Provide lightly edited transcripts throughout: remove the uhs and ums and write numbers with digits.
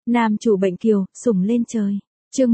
Nam chủ bệnh kiều, sủng lên trời. Chương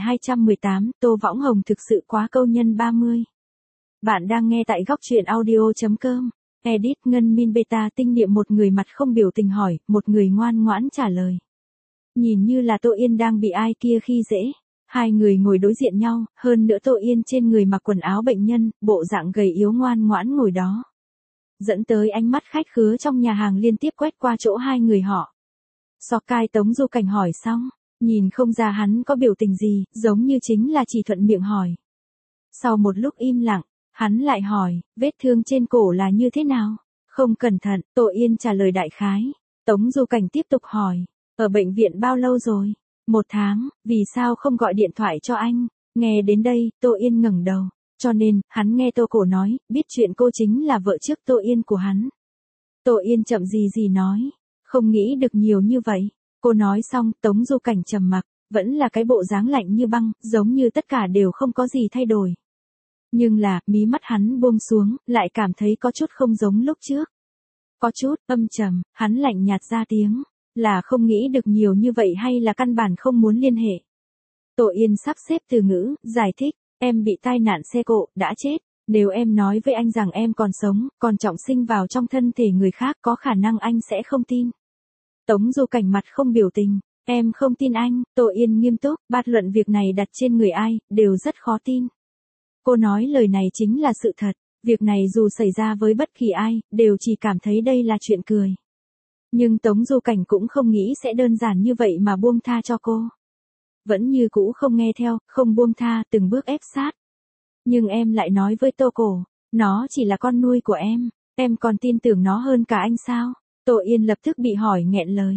1218, Tô Võng Hồng thực sự quá câu nhân 30. Bạn đang nghe tại góc truyện audio.com. Edit Ngân Min Beta tinh niệm, một người mặt không biểu tình hỏi, một người ngoan ngoãn trả lời. Nhìn như là Tô Yên đang bị ai kia khi dễ. Hai người ngồi đối diện nhau, hơn nữa Tô Yên trên người mặc quần áo bệnh nhân, bộ dạng gầy yếu ngoan ngoãn ngồi đó. Dẫn tới ánh mắt khách khứa trong nhà hàng liên tiếp quét qua chỗ hai người họ. Sokai Tống Du Cảnh hỏi xong, nhìn không ra hắn có biểu tình gì, giống như chính là chỉ thuận miệng hỏi. Sau một lúc im lặng, hắn lại hỏi, vết thương trên cổ là như thế nào? Không cẩn thận, Tô Yên trả lời đại khái. Tống Du Cảnh tiếp tục hỏi, ở bệnh viện bao lâu rồi? 1 tháng, vì sao không gọi điện thoại cho anh? Nghe đến đây, Tô Yên ngẩng đầu. Cho nên, hắn nghe Tô Cổ nói, biết chuyện cô chính là vợ trước Tô Yên của hắn. Tô Yên chậm gì nói, không nghĩ được nhiều như vậy. Cô nói xong, Tống Du Cảnh trầm mặc, vẫn là cái bộ dáng lạnh như băng, giống như tất cả đều không có gì thay đổi. Nhưng là, mí mắt hắn buông xuống, lại cảm thấy có chút không giống lúc trước. Có chút, âm trầm, hắn lạnh nhạt ra tiếng, là không nghĩ được nhiều như vậy hay là căn bản không muốn liên hệ. Tô Yên sắp xếp từ ngữ, giải thích, em bị tai nạn xe cộ, đã chết. Nếu em nói với anh rằng em còn sống, còn trọng sinh vào trong thân thể người khác, có khả năng anh sẽ không tin. Tống Du Cảnh mặt không biểu tình, em không tin anh. Tô Yên nghiêm túc, bạt luận việc này đặt trên người ai, đều rất khó tin. Cô nói lời này chính là sự thật, việc này dù xảy ra với bất kỳ ai, đều chỉ cảm thấy đây là chuyện cười. Nhưng Tống Du Cảnh cũng không nghĩ sẽ đơn giản như vậy mà buông tha cho cô. Vẫn như cũ không nghe theo, không buông tha, từng bước ép sát. Nhưng em lại nói với Tô Cổ, nó chỉ là con nuôi của em còn tin tưởng nó hơn cả anh sao? Tô Yên lập tức bị hỏi nghẹn lời.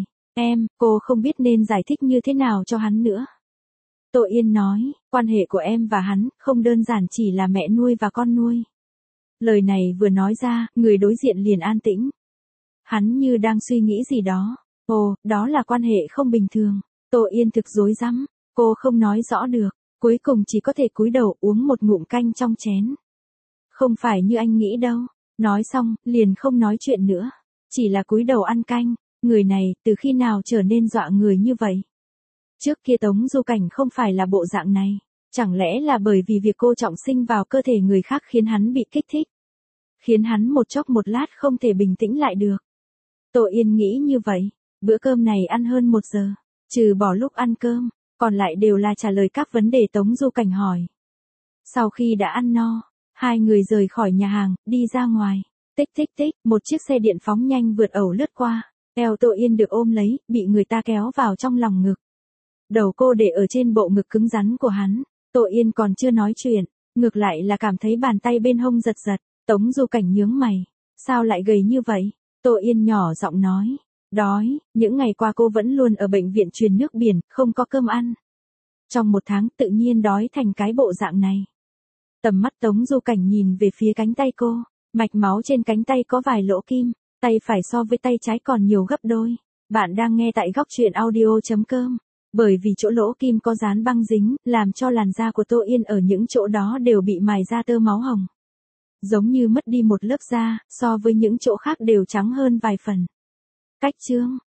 Cô không biết nên giải thích như thế nào cho hắn nữa. Tô Yên nói, quan hệ của em và hắn, không đơn giản chỉ là mẹ nuôi và con nuôi. Lời này vừa nói ra, người đối diện liền an tĩnh. Hắn như đang suy nghĩ gì đó. Ồ, đó là quan hệ không bình thường. Tô Yên thực rối rắm, cô không nói rõ được, cuối cùng chỉ có thể cúi đầu uống một ngụm canh trong chén. Không phải như anh nghĩ đâu. Nói xong, liền không nói chuyện nữa. Chỉ là cúi đầu ăn canh. Người này, từ khi nào trở nên dọa người như vậy? Trước kia Tống Du Cảnh không phải là bộ dạng này. Chẳng lẽ là bởi vì việc cô trọng sinh vào cơ thể người khác khiến hắn bị kích thích? Khiến hắn một chốc một lát không thể bình tĩnh lại được. Tô Yên nghĩ như vậy. Bữa cơm này ăn hơn 1 giờ. Trừ bỏ lúc ăn cơm, còn lại đều là trả lời các vấn đề Tống Du Cảnh hỏi. Sau khi đã ăn no, hai người rời khỏi nhà hàng, đi ra ngoài. Tích tích tích, một chiếc xe điện phóng nhanh vượt ẩu lướt qua. Eo Tô Yên được ôm lấy, bị người ta kéo vào trong lòng ngực. Đầu cô để ở trên bộ ngực cứng rắn của hắn. Tô Yên còn chưa nói chuyện, ngược lại là cảm thấy bàn tay bên hông giật giật. Tống Du Cảnh nhướng mày. Sao lại gầy như vậy? Tô Yên nhỏ giọng nói. Đói, những ngày qua cô vẫn luôn ở bệnh viện truyền nước biển, không có cơm ăn. Trong 1 tháng tự nhiên đói thành cái bộ dạng này. Tầm mắt Tống Du Cảnh nhìn về phía cánh tay cô. Mạch máu trên cánh tay có vài lỗ kim, tay phải so với tay trái còn nhiều gấp đôi. Bạn đang nghe tại góc truyện audio.com. Bởi vì chỗ lỗ kim có dán băng dính, làm cho làn da của Tô Yên ở những chỗ đó đều bị mài ra tơ máu hồng. Giống như mất đi một lớp da, so với những chỗ khác đều trắng hơn vài phần. Cách chương,